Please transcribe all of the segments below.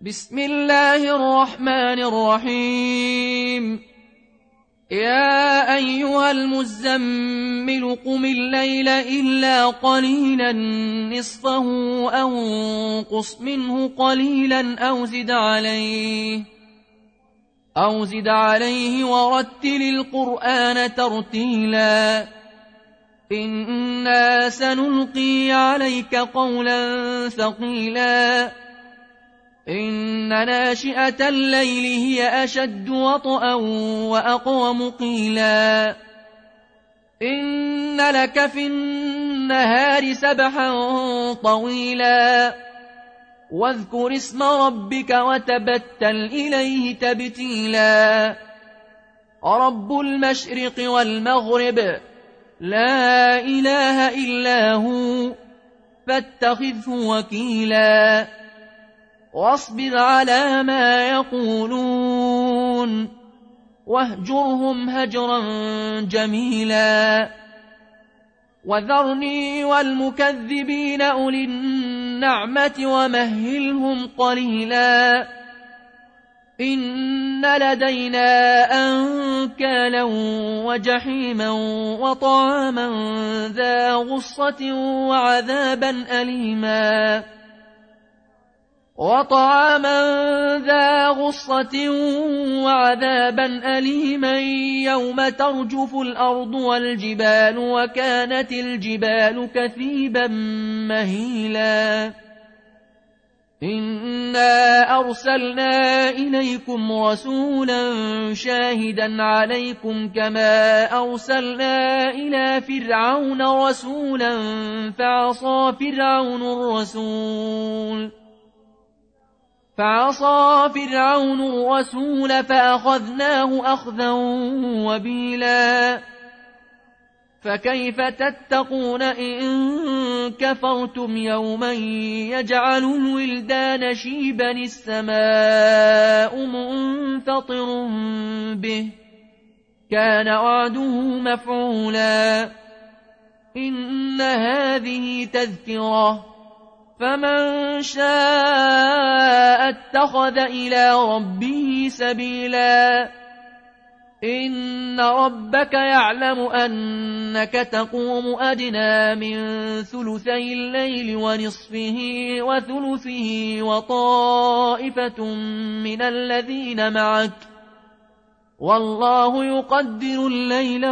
بسم الله الرحمن الرحيم. يا أيها المزمل قم الليل إلا قليلا نصفه أو انقص منه قليلا أو زد عليه ورتل القرآن ترتيلا إنا سنلقي عليك قولا ثقيلا إن ناشئة الليل هي أشد وطئا وأقوم قيلا إن لك في النهار سبحا طويلا واذكر اسم ربك وتبتل إليه تبتيلا رب المشرق والمغرب لا إله إلا هو فاتخذه وكيلا واصبر على ما يقولون واهجرهم هجرا جميلا وذرني والمكذبين أولي النعمة ومهلهم قليلا إن لدينا أنكالا وجحيما وطعاما ذا غصة وعذابا أليما يوم ترجف الأرض والجبال وكانت الجبال كثيبا مهيلا إنا أرسلنا إليكم رسولا شاهدا عليكم كما أرسلنا إلى فرعون رسولا فعصى فرعون الرسول فأخذناه أخذا وبيلا فكيف تتقون إن كفرتم يوما يجعل الولدان شيبا السماء منفطر به كان وعده مفعولا إن هذه تذكرة فمن شاء اتخذ إلى ربه سبيلا إن ربك يعلم أنك تقوم أدنى من ثلثي الليل ونصفه وثلثه وطائفة من الذين معك والله يقدر الليل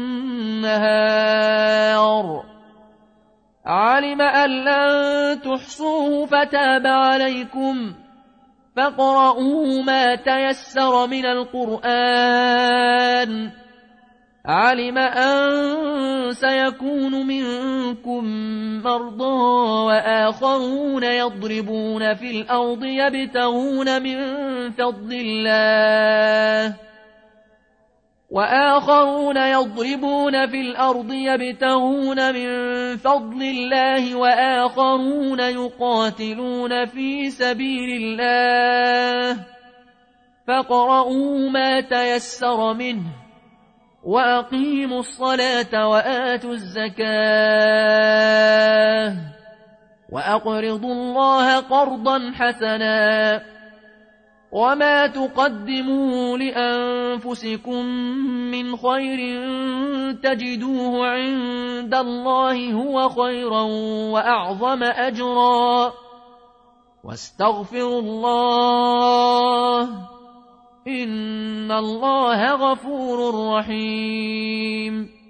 والنهار علم أن لن تحصوه فتاب عليكم فاقرؤوا ما تيسر من القرآن علم أن سيكون منكم مرضى وآخرون يضربون في الأرض يبتغون من فضل الله وآخرون يقاتلون في سبيل الله فاقرؤوا ما تيسر منه وأقيموا الصلاة وآتوا الزكاة وأقرضوا الله قرضا حسنا وما تقدموا لأنفسكم من خير تجدوه عند الله هو خيرا وأعظم أجرا واستغفروا الله إن الله غفور رحيم.